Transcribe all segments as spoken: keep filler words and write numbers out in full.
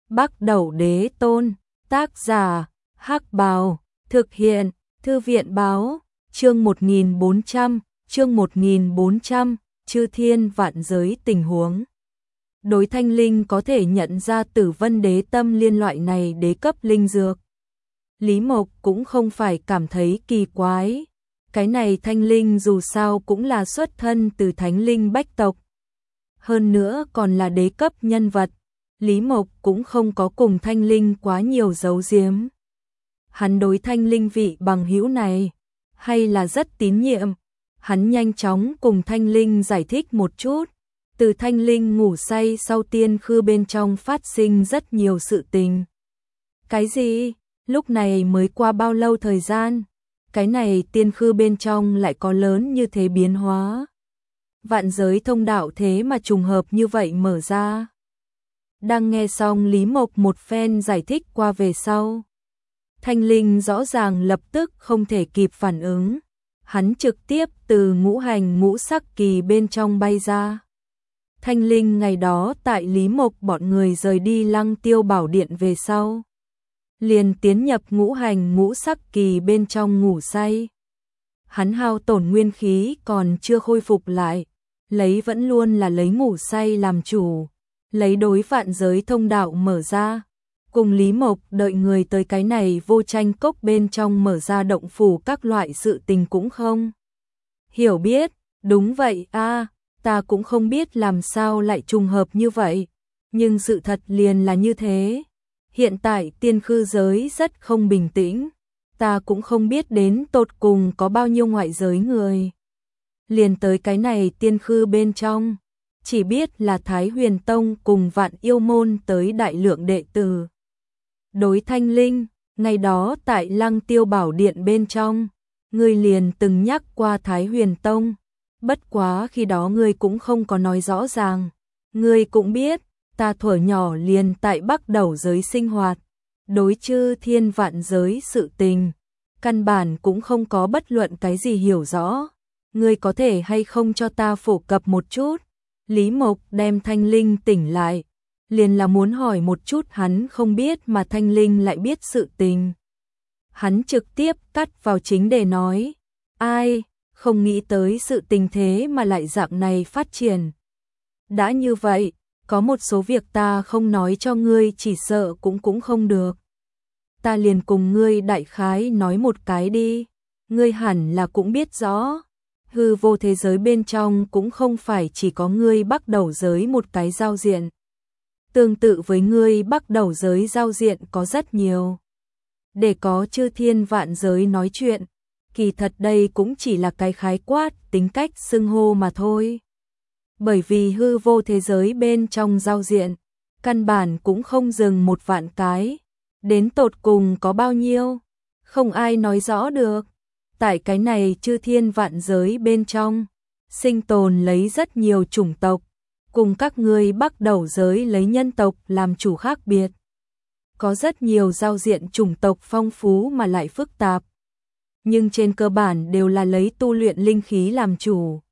Bắc Đẩu Đế Tôn, tác giả, Hắc Bào, thực hiện, Thư viện Báo, chương một nghìn bốn trăm, chương một nghìn bốn trăm, chư thiên vạn giới tình huống. Đối thanh linh có thể nhận ra Tử Vân Đế Tâm Liên loại này đế cấp linh dược. Lý Mộc cũng không phải cảm thấy kỳ quái. Cái này thanh linh dù sao cũng là xuất thân từ thánh linh bách tộc. Hơn nữa còn là đế cấp nhân vật. Lý Mộc cũng không có cùng thanh linh quá nhiều giấu giếm. Hắn đối thanh linh vị bằng hữu này hay là rất tín nhiệm. Hắn nhanh chóng cùng thanh linh giải thích một chút. Từ thanh linh ngủ say sau tiên khư bên trong phát sinh rất nhiều sự tình. Cái gì? Lúc này mới qua bao lâu thời gian? Cái này tiên khư bên trong lại có lớn như thế biến hóa. Vạn giới thông đạo thế mà trùng hợp như vậy mở ra. Đang nghe xong Lý Mộc một phen giải thích qua về sau. Thanh linh rõ ràng lập tức không thể kịp phản ứng. Hắn trực tiếp từ ngũ hành ngũ sắc kỳ bên trong bay ra. Thanh linh ngày đó tại Lý Mộc bọn người rời đi Lăng Tiêu Bảo Điện về sau. Liền tiến nhập ngũ hành ngũ sắc kỳ bên trong ngủ say. Hắn hao tổn nguyên khí còn chưa khôi phục lại. Lấy vẫn luôn là lấy ngủ say làm chủ. Lấy đối vạn giới thông đạo mở ra. Cùng Lý Mộc đợi người tới cái này vô tranh cốc bên trong mở ra động phủ các loại sự tình cũng không hiểu biết. Đúng vậy a, ta cũng không biết làm sao lại trùng hợp như vậy. Nhưng sự thật liền là như thế. Hiện tại tiên khư giới rất không bình tĩnh. Ta cũng không biết đến tột cùng có bao nhiêu ngoại giới người. Liền tới cái này tiên khư bên trong. Chỉ biết là Thái Huyền Tông cùng Vạn Yêu Môn tới đại lượng đệ tử. Đối thanh linh, ngày đó tại Lăng Tiêu Bảo Điện bên trong, ngươi liền từng nhắc qua Thái Huyền Tông. Bất quá khi đó ngươi cũng không có nói rõ ràng. Ngươi cũng biết, ta thuở nhỏ liền tại Bắc Đẩu giới sinh hoạt. Đối chư thiên vạn giới sự tình, căn bản cũng không có bất luận cái gì hiểu rõ. Ngươi có thể hay không cho ta phổ cập một chút? Lý Mộc đem thanh linh tỉnh lại. Liền là muốn hỏi một chút hắn không biết mà thanh linh lại biết sự tình. Hắn trực tiếp cắt vào chính đề nói. Ai, không nghĩ tới sự tình thế mà lại dạng này phát triển. Đã như vậy, có một số việc ta không nói cho ngươi chỉ sợ cũng cũng không được. Ta liền cùng ngươi đại khái nói một cái đi. Ngươi hẳn là cũng biết rõ. Hư vô thế giới bên trong cũng không phải chỉ có ngươi Bắc Đẩu giới một cái giao diện. Tương tự với ngươi Bắc Đẩu giới giao diện có rất nhiều. Để có chư thiên vạn giới nói chuyện, kỳ thật đây cũng chỉ là cái khái quát tính cách xưng hô mà thôi. Bởi vì hư vô thế giới bên trong giao diện, căn bản cũng không dừng một vạn cái. Đến tột cùng có bao nhiêu, không ai nói rõ được. Tại cái này chư thiên vạn giới bên trong, sinh tồn lấy rất nhiều chủng tộc. Cùng các ngươi Bắc Đẩu giới lấy nhân tộc làm chủ khác biệt. Có rất nhiều giao diện chủng tộc phong phú mà lại phức tạp. Nhưng trên cơ bản đều là lấy tu luyện linh khí làm chủ.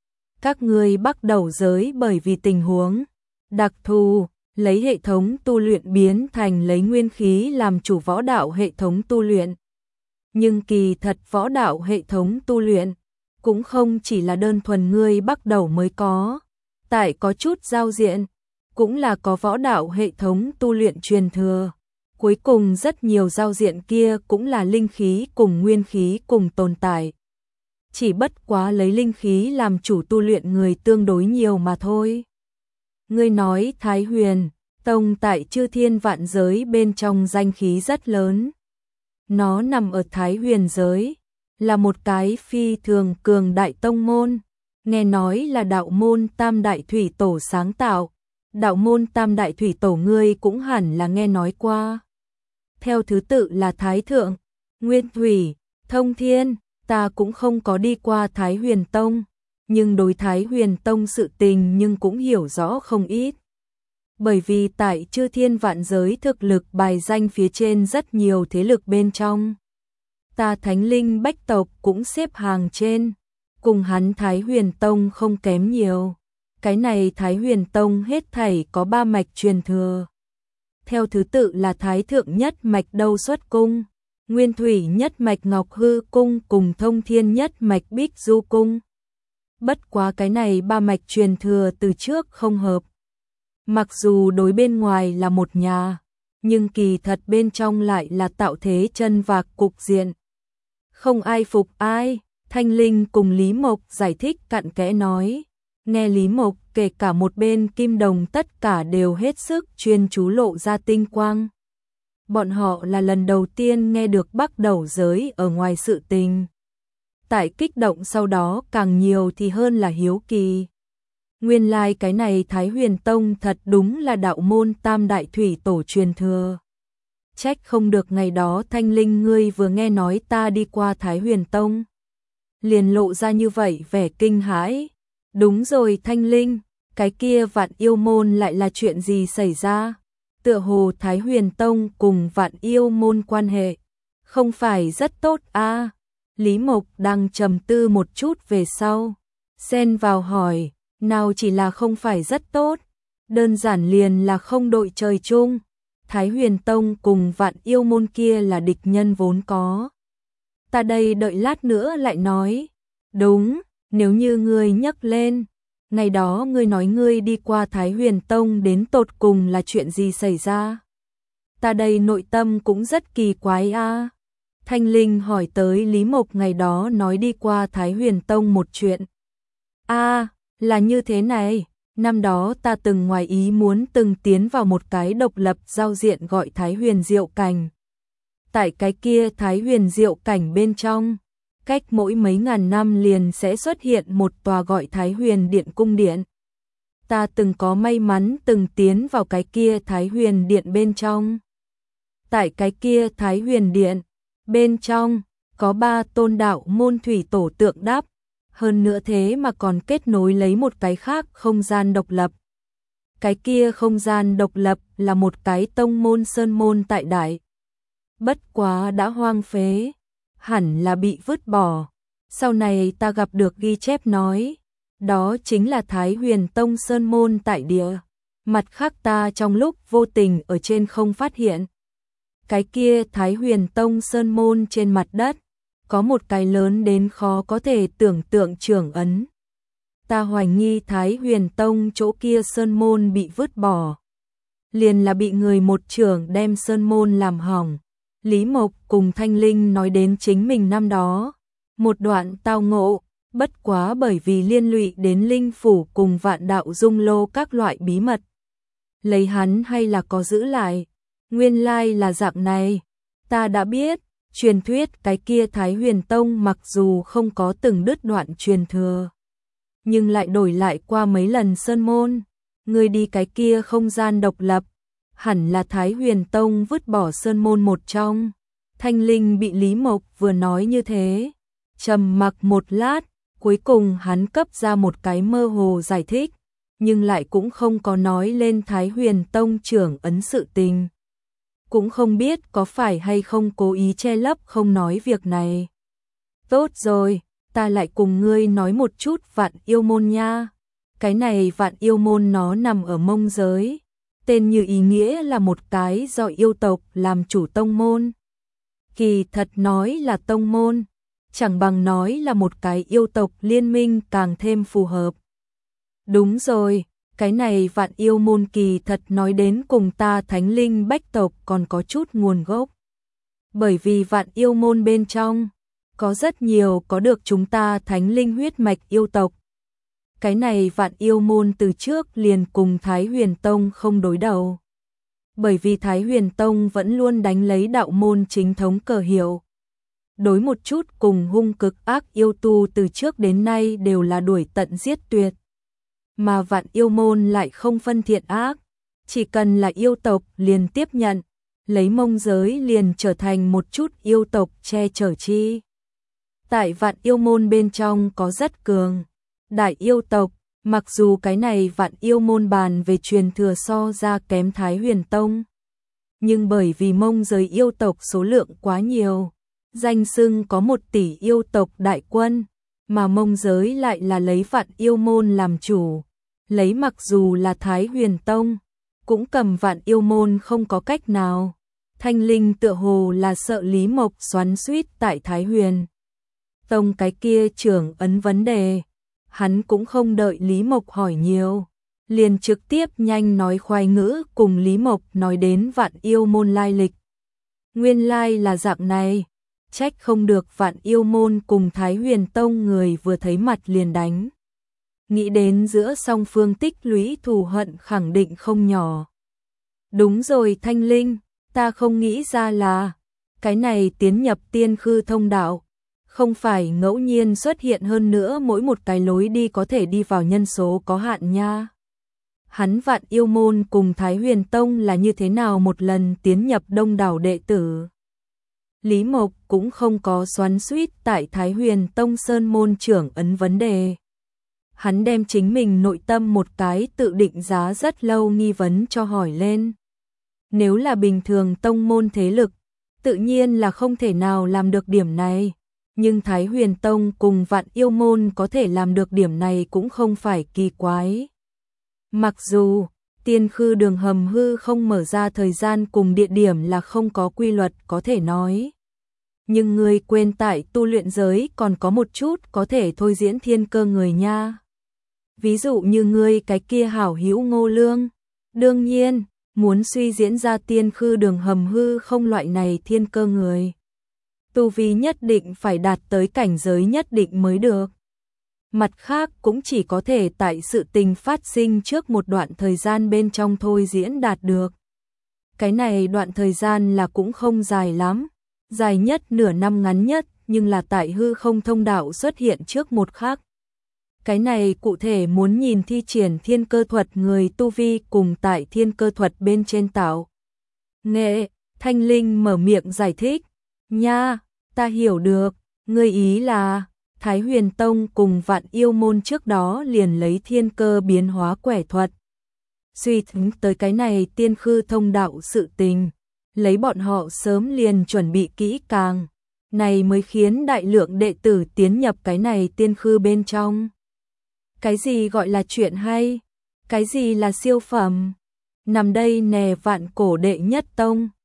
Các ngươi Bắc Đẩu giới bởi vì tình huống đặc thù, lấy hệ thống tu luyện biến thành lấy nguyên khí làm chủ võ đạo hệ thống tu luyện. Nhưng kỳ thật võ đạo hệ thống tu luyện cũng không chỉ là đơn thuần ngươi Bắc Đẩu mới có. Tại có chút giao diện, cũng là có võ đạo hệ thống tu luyện truyền thừa. Cuối cùng rất nhiều giao diện kia cũng là linh khí cùng nguyên khí cùng tồn tại. Chỉ bất quá lấy linh khí làm chủ tu luyện người tương đối nhiều mà thôi. Ngươi nói Thái Huyền Tông tại chư thiên vạn giới bên trong danh khí rất lớn. Nó nằm ở Thái Huyền giới, là một cái phi thường cường đại tông môn. Nghe nói là đạo môn Tam Đại Thủy Tổ sáng tạo. Đạo môn Tam Đại Thủy Tổ ngươi cũng hẳn là nghe nói qua. Theo thứ tự là Thái Thượng, Nguyên Thủy, Thông Thiên. Ta cũng không có đi qua Thái Huyền Tông, nhưng đối Thái Huyền Tông sự tình nhưng cũng hiểu rõ không ít. Bởi vì tại chư thiên vạn giới thực lực bài danh phía trên rất nhiều thế lực bên trong. Ta Thánh Linh Bách Tộc cũng xếp hàng trên. Cùng hắn Thái Huyền Tông không kém nhiều. Cái này Thái Huyền Tông hết thảy có ba mạch truyền thừa. theo thứ tự là Thái Thượng Nhất Mạch Đâu Xuất Cung, Nguyên Thủy Nhất Mạch Ngọc Hư Cung cùng Thông Thiên Nhất Mạch Bích Du Cung. Bất quá cái này ba mạch truyền thừa từ trước không hợp. Mặc dù đối bên ngoài là một nhà, nhưng kỳ thật bên trong lại là tạo thế chân vạc cục diện. Không ai phục ai, Thanh Linh cùng Lý Mộc giải thích cặn kẽ nói. Nghe Lý Mộc kể cả một bên Kim Đồng tất cả đều hết sức chuyên chú lộ ra tinh quang. Bọn họ là lần đầu tiên nghe được Bắc Đầu giới ở ngoài sự tình. Tại kích động sau đó càng nhiều thì hơn là hiếu kỳ. Nguyên lai like cái này Thái Huyền Tông thật đúng là đạo môn tam đại thủy tổ truyền thừa. Trách không được ngày đó Thanh Linh ngươi vừa nghe nói ta đi qua Thái Huyền Tông. Liền lộ ra như vậy vẻ kinh hãi. Đúng rồi Thanh Linh, cái kia Vạn Yêu Môn lại là chuyện gì xảy ra? Tựa hồ Thái Huyền Tông cùng Vạn Yêu Môn quan hệ không phải rất tốt à? Lý Mộc đang trầm tư một chút về sau, xen vào hỏi, nào chỉ là không phải rất tốt, đơn giản liền là không đội trời chung. Thái Huyền Tông cùng Vạn Yêu Môn kia là địch nhân vốn có. Ta đây đợi lát nữa lại nói. Đúng, nếu như ngươi nhắc lên, ngày đó ngươi nói ngươi đi qua Thái Huyền Tông đến tột cùng là chuyện gì xảy ra? Ta đây nội tâm cũng rất kỳ quái a. À. Thanh Linh hỏi tới Lý Mộc ngày đó nói đi qua Thái Huyền Tông một chuyện. A, à, là như thế này, năm đó ta từng ngoài ý muốn từng tiến vào một cái độc lập giao diện gọi Thái Huyền Diệu Cảnh. Tại cái kia Thái Huyền Diệu Cảnh bên trong, cách mỗi mấy ngàn năm liền sẽ xuất hiện một tòa gọi Thái Huyền Điện cung điện. Ta từng có may mắn từng tiến vào cái kia Thái Huyền Điện bên trong. Tại cái kia Thái Huyền Điện, bên trong, có ba tôn đạo môn thủy tổ tượng đắp, hơn nữa thế mà còn kết nối lấy một cái khác không gian độc lập. Cái kia không gian độc lập là một cái tông môn sơn môn tại đại. Bất quá đã hoang phế, hẳn là bị vứt bỏ. Sau này ta gặp được ghi chép nói, đó chính là Thái Huyền Tông sơn môn tại địa. Mặt khác ta trong lúc vô tình ở trên không phát hiện. Cái kia Thái Huyền Tông sơn môn trên mặt đất, có một cái lớn đến khó có thể tưởng tượng trưởng ấn. Ta hoài nghi Thái Huyền Tông chỗ kia sơn môn bị vứt bỏ. Liền là bị người một trưởng đem sơn môn làm hỏng. Lý Mộc cùng Thanh Linh nói đến chính mình năm đó. Một đoạn tao ngộ, bất quá bởi vì liên lụy đến linh phủ cùng vạn đạo dung lô các loại bí mật. Lấy hắn hay là có giữ lại. Nguyên lai là dạng này. Ta đã biết, truyền thuyết cái kia Thái Huyền Tông mặc dù không có từng đứt đoạn truyền thừa, nhưng lại đổi lại qua mấy lần sơn môn. Người đi cái kia không gian độc lập, hẳn là Thái Huyền Tông vứt bỏ sơn môn một trong. Thanh Linh bị Lý Mộc vừa nói như thế, trầm mặc một lát, cuối cùng hắn cấp ra một cái mơ hồ giải thích, nhưng lại cũng không có nói lên Thái Huyền Tông trưởng ấn sự tình. Cũng không biết có phải hay không cố ý che lấp không nói việc này. Tốt rồi, ta lại cùng ngươi nói một chút Vạn Yêu Môn nha. Cái này Vạn Yêu Môn nó nằm ở Mông giới. Tên như ý nghĩa là một cái do yêu tộc làm chủ tông môn. Kỳ thật nói là tông môn, chẳng bằng nói là một cái yêu tộc liên minh càng thêm phù hợp. Đúng rồi, cái này Vạn Yêu Môn kỳ thật nói đến cùng ta Thánh Linh Bách tộc còn có chút nguồn gốc. Bởi vì Vạn Yêu Môn bên trong, có rất nhiều có được chúng ta Thánh Linh huyết mạch yêu tộc. Cái này Vạn Yêu Môn từ trước liền cùng Thái Huyền Tông không đối đầu. Bởi vì Thái Huyền Tông vẫn luôn đánh lấy đạo môn chính thống cờ hiệu. Đối một chút cùng hung cực ác yêu tu từ trước đến nay đều là đuổi tận giết tuyệt. Mà Vạn Yêu Môn lại không phân thiện ác, chỉ cần là yêu tộc liền tiếp nhận, lấy Mông giới liền trở thành một chút yêu tộc che chở chi. Tại Vạn Yêu Môn bên trong có rất cường đại yêu tộc, mặc dù cái này Vạn Yêu Môn bàn về truyền thừa so ra kém Thái Huyền Tông, nhưng bởi vì Mông giới yêu tộc số lượng quá nhiều, danh xưng có một tỷ yêu tộc đại quân, mà Mông giới lại là lấy Vạn Yêu Môn làm chủ, lấy mặc dù là Thái Huyền Tông, cũng cầm Vạn Yêu môn không có cách nào. Thanh Linh tựa hồ là sợ Lý Mộc xoắn xuýt tại Thái Huyền Tông cái kia trưởng ấn vấn đề, hắn cũng không đợi Lý Mộc hỏi nhiều, liền trực tiếp nhanh nói khoái ngữ cùng Lý Mộc nói đến Vạn Yêu môn lai lịch. Nguyên lai là dạng này, trách không được Vạn Yêu môn cùng Thái Huyền Tông người vừa thấy mặt liền đánh. Nghĩ đến giữa song phương tích lũy thù hận khẳng định không nhỏ. Đúng rồi Thanh Linh, ta không nghĩ ra là, cái này tiến nhập tiên khư thông đạo, không phải ngẫu nhiên xuất hiện, hơn nữa mỗi một cái lối đi có thể đi vào nhân số có hạn nha. Hắn Vạn Yêu môn cùng Thái Huyền Tông là như thế nào một lần tiến nhập đông đảo đệ tử. Lý Mộc cũng không có xoắn xuýt tại Thái Huyền Tông Sơn môn trưởng ấn vấn đề. Hắn đem chính mình nội tâm một cái tự định giá rất lâu nghi vấn cho hỏi lên. Nếu là bình thường tông môn thế lực, tự nhiên là không thể nào làm được điểm này. Nhưng Thái Huyền Tông cùng Vạn Yêu môn có thể làm được điểm này cũng không phải kỳ quái. Mặc dù tiên khư đường hầm hư không mở ra thời gian cùng địa điểm là không có quy luật có thể nói. Nhưng người quên tại tu luyện giới còn có một chút có thể thôi diễn thiên cơ người nha. Ví dụ như ngươi cái kia hảo hữu Ngô Lương. Đương nhiên, muốn suy diễn ra tiên khư đường hầm hư không loại này thiên cơ người, tu vi nhất định phải đạt tới cảnh giới nhất định mới được. Mặt khác cũng chỉ có thể tại sự tình phát sinh trước một đoạn thời gian bên trong thôi diễn đạt được. Cái này đoạn thời gian là cũng không dài lắm, dài nhất nửa năm, ngắn nhất nhưng là tại hư không thông đạo xuất hiện trước một khắc. Cái này cụ thể muốn nhìn thi triển thiên cơ thuật người tu vi cùng tại thiên cơ thuật bên trên tạo nghệ. Thanh Linh mở miệng giải thích. Nha, ta hiểu được, ngươi ý là Thái Huyền Tông cùng Vạn Yêu môn trước đó liền lấy thiên cơ biến hóa quẻ thuật. Suy tính tới cái này tiên khư thông đạo sự tình, lấy bọn họ sớm liền chuẩn bị kỹ càng, này mới khiến đại lượng đệ tử tiến nhập cái này tiên khư bên trong. Cái gì gọi là chuyện hay? Cái gì là siêu phẩm? Nằm đây nè Vạn Cổ đệ nhất tông.